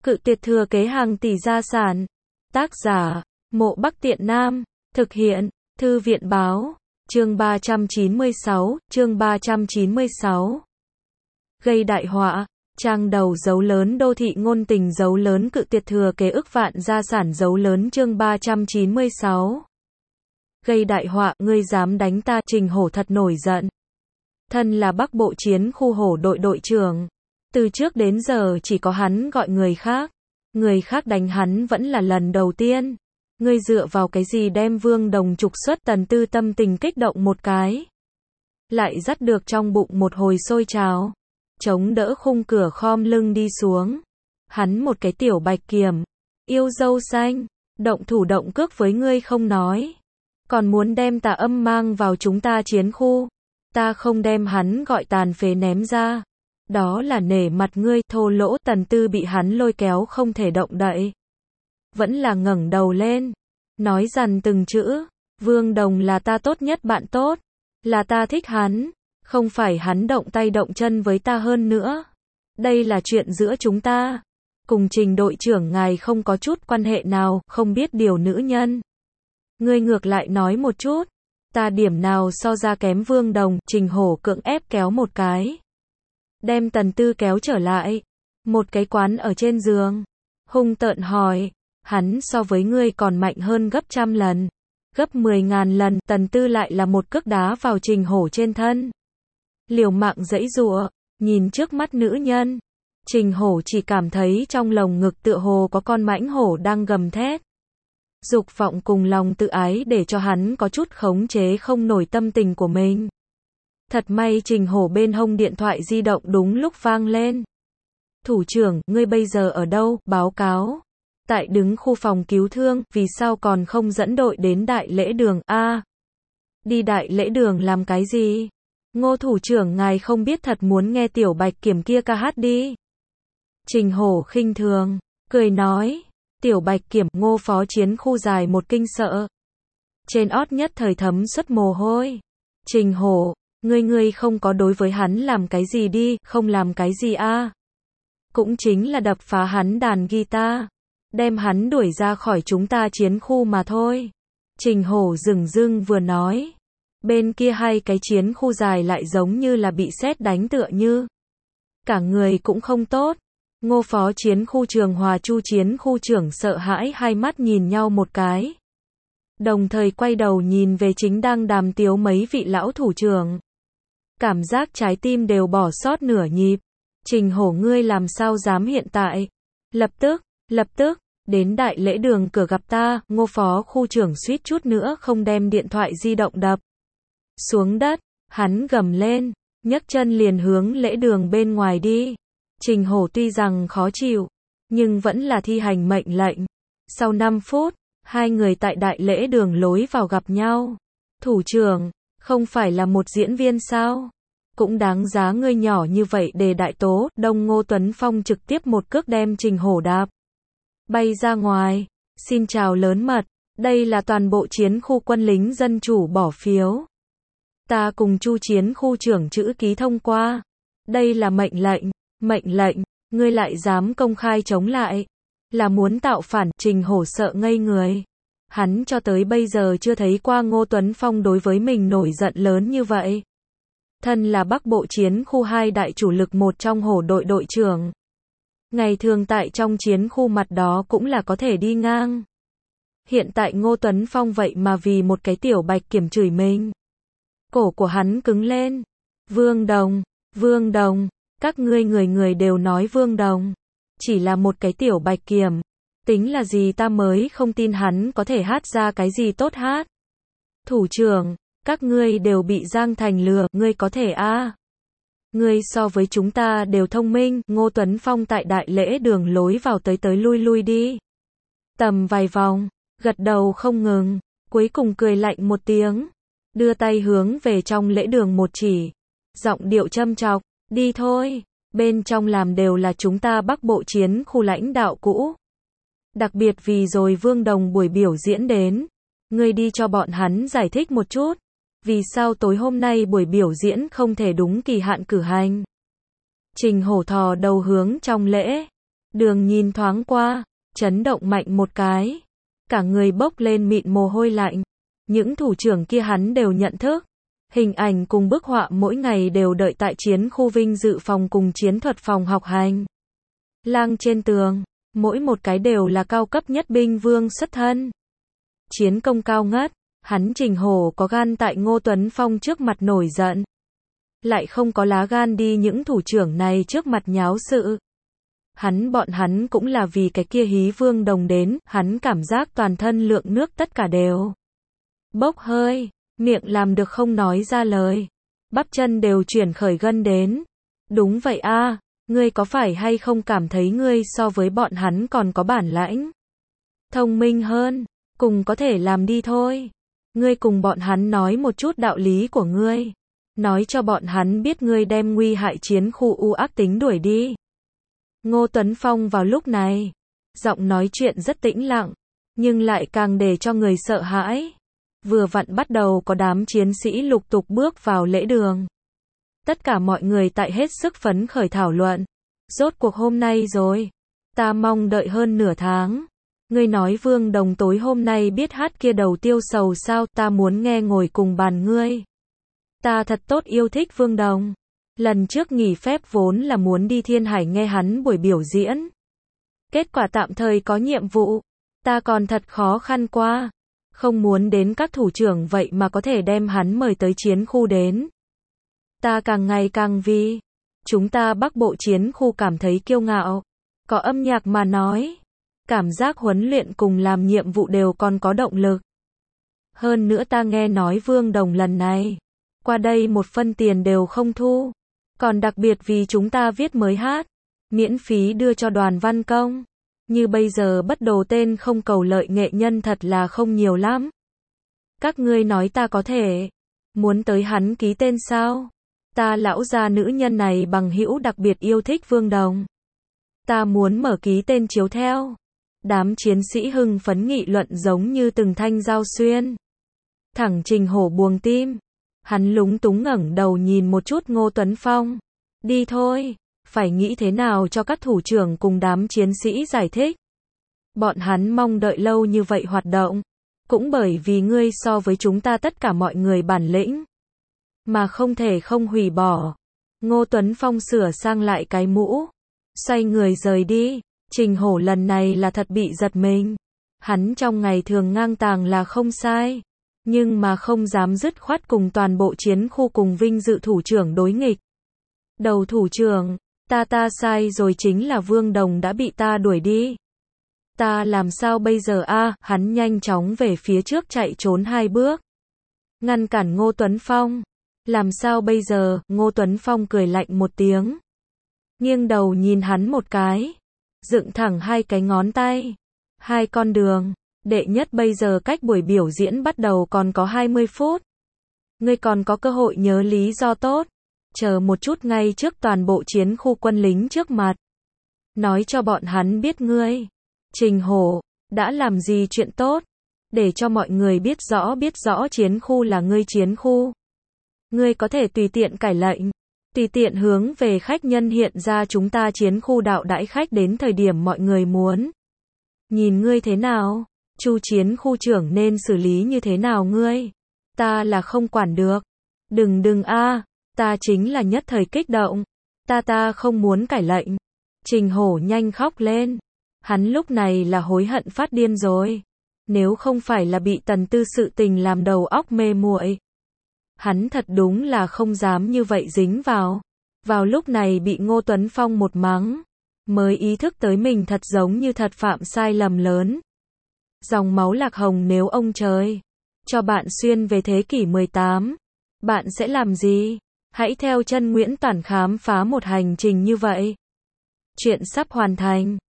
Cự tuyệt thừa kế hàng tỷ gia sản. Tác giả, Mộ Bắc Tiện Nam. Thực hiện, Thư viện báo. Chương 396, chương 396. Gây đại họa. Trang đầu dấu lớn đô thị ngôn tình dấu lớn cự tuyệt thừa kế ức vạn gia sản dấu lớn chương 396. Gây đại họa, ngươi dám đánh ta, Trình Hổ thật nổi giận. Thân là Bắc Bộ Chiến khu Hổ đội đội trưởng. Từ trước đến giờ chỉ có hắn gọi người khác đánh hắn vẫn là lần đầu tiên. Ngươi dựa vào cái gì đem Vương Đồng trục xuất? Tần Tư tâm tình kích động một cái. Lại dắt được trong bụng một hồi sôi trào. Chống đỡ khung cửa khom lưng đi xuống. Hắn một cái tiểu bạch kiểm. Yêu dâu xanh. Động thủ động cước với ngươi không nói. Còn muốn đem Tà Âm mang vào chúng ta chiến khu. Ta không đem hắn gọi tàn phế ném ra. Đó là nể mặt ngươi. Thô lỗ. Tần Tư bị hắn lôi kéo không thể động đậy. Vẫn là ngẩng đầu lên. Nói dằn từng chữ. Vương Đồng là ta tốt nhất bạn tốt. Là ta thích hắn. Không phải hắn động tay động chân với ta hơn nữa. Đây là chuyện giữa chúng ta. Cùng Trình đội trưởng ngài không có chút quan hệ nào, không biết điều nữ nhân. Ngươi ngược lại nói một chút. Ta điểm nào so ra kém Vương Đồng? Trình Hổ cưỡng ép kéo một cái. Đem Tần Tư kéo trở lại. Một cái quán ở trên giường. Hung tợn hỏi. Hắn so với ngươi còn mạnh hơn gấp 100 lần. Gấp 10.000 lần. Tần Tư lại là một cước đá vào Trình Hổ trên thân. Liều mạng giãy giụa, nhìn trước mắt nữ nhân. Trình Hổ chỉ cảm thấy trong lồng ngực tựa hồ có con mãnh hổ đang gầm thét. Dục vọng cùng lòng tự ái để cho hắn có chút khống chế không nổi tâm tình của mình. Thật may Trình Hổ bên hông điện thoại di động đúng lúc vang lên. Thủ trưởng, ngươi bây giờ ở đâu? Báo cáo. Tại đứng khu phòng cứu thương, vì sao còn không dẫn đội đến Đại Lễ Đường? Đi Đại Lễ Đường làm cái gì? Ngô thủ trưởng ngài không biết thật muốn nghe tiểu bạch kiểm kia ca hát đi. Trình Hổ khinh thường, cười nói. Tiểu bạch kiểm. Ngô phó chiến khu dài một kinh sợ. Trên ót nhất thời thấm xuất mồ hôi. Trình Hổ, ngươi không có đối với hắn làm cái gì đi, không làm cái gì Cũng chính là đập phá hắn đàn guitar. Đem hắn đuổi ra khỏi chúng ta chiến khu mà thôi. Trình Hổ dửng dưng vừa nói. Bên kia hai cái chiến khu dài lại giống như là bị sét đánh tựa như. Cả người cũng không tốt. Ngô phó chiến khu Trường Hòa Chu chiến khu trưởng sợ hãi hai mắt nhìn nhau một cái. Đồng thời quay đầu nhìn về chính đang đàm tiếu mấy vị lão thủ trưởng. Cảm giác trái tim đều bỏ sót nửa nhịp. Trình Hổ ngươi làm sao dám hiện tại. Lập tức, đến Đại Lễ Đường cửa gặp ta. Ngô phó khu trưởng suýt chút nữa không đem điện thoại di động đập xuống đất. Hắn gầm lên, nhấc chân liền hướng lễ đường bên ngoài đi. Trình Hổ tuy rằng khó chịu, nhưng vẫn là thi hành mệnh lệnh. Sau 5 phút, hai người tại Đại Lễ Đường lối vào gặp nhau. Thủ trưởng, không phải là một diễn viên sao? Cũng đáng giá ngươi nhỏ như vậy để đại tố. Đông Ngô Tuấn Phong trực tiếp một cước đem Trình Hổ đạp bay ra ngoài. Xin chào lớn mật, đây là toàn bộ chiến khu quân lính dân chủ bỏ phiếu. Ta cùng Chu chiến khu trưởng chữ ký thông qua. Đây là mệnh lệnh, ngươi lại dám công khai chống lại. Là muốn tạo phản. Trình Hổ sợ ngây người. Hắn cho tới bây giờ chưa thấy qua Ngô Tuấn Phong đối với mình nổi giận lớn như vậy. Thân là Bắc Bộ chiến khu 2 đại chủ lực một trong Hổ đội đội trưởng. Ngày thường tại trong chiến khu mặt đó cũng là có thể đi ngang. Hiện tại Ngô Tuấn Phong vậy mà vì một cái tiểu bạch kiểm chửi mình. Cổ của hắn cứng lên. Vương Đồng, các ngươi người đều nói Vương Đồng. Chỉ là một cái tiểu bạch kiểm. Tính là gì ta mới không tin hắn có thể hát ra cái gì tốt hát. Thủ trưởng, các ngươi đều bị Giang Thành lừa, ngươi có thể Ngươi so với chúng ta đều thông minh. Ngô Tuấn Phong tại Đại Lễ Đường lối vào tới lui đi. Tầm vài vòng, gật đầu không ngừng, cuối cùng cười lạnh một tiếng. Đưa tay hướng về trong lễ đường một chỉ. Giọng điệu châm chọc, đi thôi, bên trong làm đều là chúng ta Bắc Bộ chiến khu lãnh đạo cũ. Đặc biệt vì rồi Vương Đồng buổi biểu diễn đến. Ngươi đi cho bọn hắn giải thích một chút. Vì sao tối hôm nay buổi biểu diễn không thể đúng kỳ hạn cử hành. Trình Hổ thò đầu hướng trong lễ Đường nhìn thoáng qua, chấn động mạnh một cái. Cả người bốc lên mịn mồ hôi lạnh. Những thủ trưởng kia hắn đều nhận thức. Hình ảnh cùng bức họa mỗi ngày đều đợi tại chiến khu vinh dự phòng cùng chiến thuật phòng học hành. Lang trên tường, mỗi một cái đều là cao cấp nhất binh vương xuất thân. Chiến công cao ngất, hắn Trình Hổ có gan tại Ngô Tuấn Phong trước mặt nổi giận. Lại không có lá gan đi những thủ trưởng này trước mặt nháo sự. Bọn hắn cũng là vì cái kia Hí Vương Đồng đến, hắn cảm giác toàn thân lượng nước tất cả đều bốc hơi, miệng làm được không nói ra lời. Bắp chân đều chuyển khởi gân đến. Đúng vậy a, ngươi có phải hay không cảm thấy ngươi so với bọn hắn còn có bản lãnh? Thông minh hơn, cùng có thể làm đi thôi. Ngươi cùng bọn hắn nói một chút đạo lý của ngươi. Nói cho bọn hắn biết ngươi đem nguy hại chiến khu u ác tính đuổi đi. Ngô Tuấn Phong vào lúc này, giọng nói chuyện rất tĩnh lặng, nhưng lại càng để cho người sợ hãi. Vừa vặn bắt đầu có đám chiến sĩ lục tục bước vào lễ đường. Tất cả mọi người tại hết sức phấn khởi thảo luận. Rốt cuộc hôm nay rồi. Ta mong đợi hơn nửa tháng. Ngươi nói Vương Đồng tối hôm nay biết hát kia đầu tiêu sầu sao, ta muốn nghe ngồi cùng bàn ngươi. Ta thật tốt yêu thích Vương Đồng. Lần trước nghỉ phép vốn là muốn đi Thiên Hải nghe hắn buổi biểu diễn. Kết quả tạm thời có nhiệm vụ. Ta còn thật khó khăn qua. Không muốn đến các thủ trưởng vậy mà có thể đem hắn mời tới chiến khu đến. Ta càng ngày càng vì chúng ta Bắc Bộ chiến khu cảm thấy kiêu ngạo. Có âm nhạc mà nói. Cảm giác huấn luyện cùng làm nhiệm vụ đều còn có động lực. Hơn nữa ta nghe nói Vương Đồng lần này qua đây một phân tiền đều không thu. Còn đặc biệt vì chúng ta viết mới hát. Miễn phí đưa cho đoàn văn công. Như bây giờ bất đồ tên không cầu lợi nghệ nhân thật là không nhiều lắm. Các ngươi nói ta có thể muốn tới hắn ký tên sao? Ta lão gia nữ nhân này bằng hữu đặc biệt yêu thích Vương Đồng. Ta muốn mở ký tên chiếu theo. Đám chiến sĩ hưng phấn nghị luận giống như từng thanh dao xuyên. Thẳng Trình Hổ buông tim. Hắn lúng túng ngẩng đầu nhìn một chút Ngô Tuấn Phong. Đi thôi, phải nghĩ thế nào cho các thủ trưởng cùng đám chiến sĩ giải thích. Bọn hắn mong đợi lâu như vậy hoạt động. Cũng bởi vì ngươi so với chúng ta tất cả mọi người bản lĩnh. Mà không thể không hủy bỏ. Ngô Tuấn Phong sửa sang lại cái mũ. Xoay người rời đi. Trình Hổ lần này là thật bị giật mình. Hắn trong ngày thường ngang tàng là không sai. Nhưng mà không dám dứt khoát cùng toàn bộ chiến khu cùng vinh dự thủ trưởng đối nghịch. Đầu thủ trưởng, ta sai rồi, chính là Vương Đồng đã bị ta đuổi đi. Ta làm sao bây giờ a? Hắn nhanh chóng về phía trước chạy trốn 2 bước. Ngăn cản Ngô Tuấn Phong. Làm sao bây giờ? Ngô Tuấn Phong cười lạnh một tiếng. Nghiêng đầu nhìn hắn một cái. Dựng thẳng 2 cái ngón tay. 2 con đường. Đệ nhất bây giờ cách buổi biểu diễn bắt đầu còn có 20 phút. Ngươi còn có cơ hội nhớ lý do tốt. Chờ một chút, ngay trước toàn bộ chiến khu quân lính trước mặt. Nói cho bọn hắn biết ngươi, Trình Hổ, đã làm gì chuyện tốt. Để cho mọi người biết rõ chiến khu là ngươi chiến khu. Ngươi có thể tùy tiện cải lệnh. Tùy tiện hướng về khách nhân hiện ra chúng ta chiến khu đạo đãi khách đến thời điểm mọi người muốn. Nhìn ngươi thế nào? Chu chiến khu trưởng nên xử lý như thế nào ngươi? Ta là không quản được. Đừng a, ta chính là nhất thời kích động. Ta không muốn cải lệnh. Trình Hổ nhanh khóc lên. Hắn lúc này là hối hận phát điên rồi. Nếu không phải là bị Tần Tư sự tình làm đầu óc mê muội, hắn thật đúng là không dám như vậy dính vào. Vào lúc này bị Ngô Tuấn Phong một mắng, mới ý thức tới mình thật giống như thật phạm sai lầm lớn. Dòng máu lạc hồng, nếu ông trời cho bạn xuyên về thế kỷ 18, bạn sẽ làm gì? Hãy theo chân Nguyễn Toản khám phá một hành trình như vậy. Chuyện sắp hoàn thành.